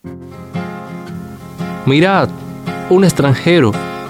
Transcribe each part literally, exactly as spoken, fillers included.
Mirad, un extranjero.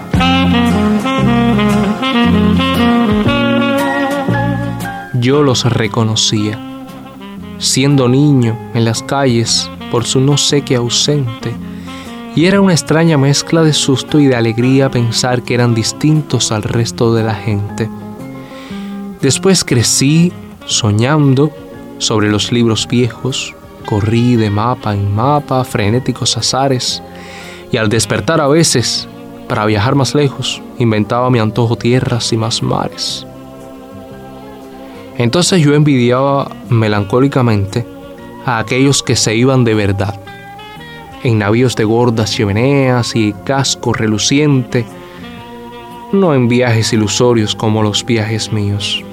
Yo los reconocía, siendo niño en las calles por su no sé qué ausente, y era una extraña mezcla de susto y de alegría pensar que eran distintos al resto de la gente. Después crecí soñando sobre los libros viejos, corrí de mapa en mapa, frenéticos azares, y al despertar a veces, para viajar más lejos, inventaba mi antojo tierras y más mares. Entonces yo envidiaba melancólicamente a aquellos que se iban de verdad, en navíos de gordas chimeneas y casco reluciente, no en viajes ilusorios como los viajes míos.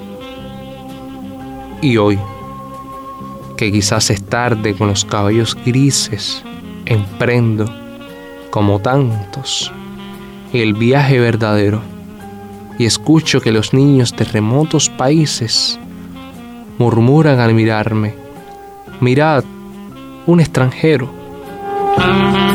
Y hoy, que quizás es tarde con los cabellos grises, emprendo, como tantos, el viaje verdadero, y escucho que los niños de remotos países murmuran al mirarme: mirad, un extranjero.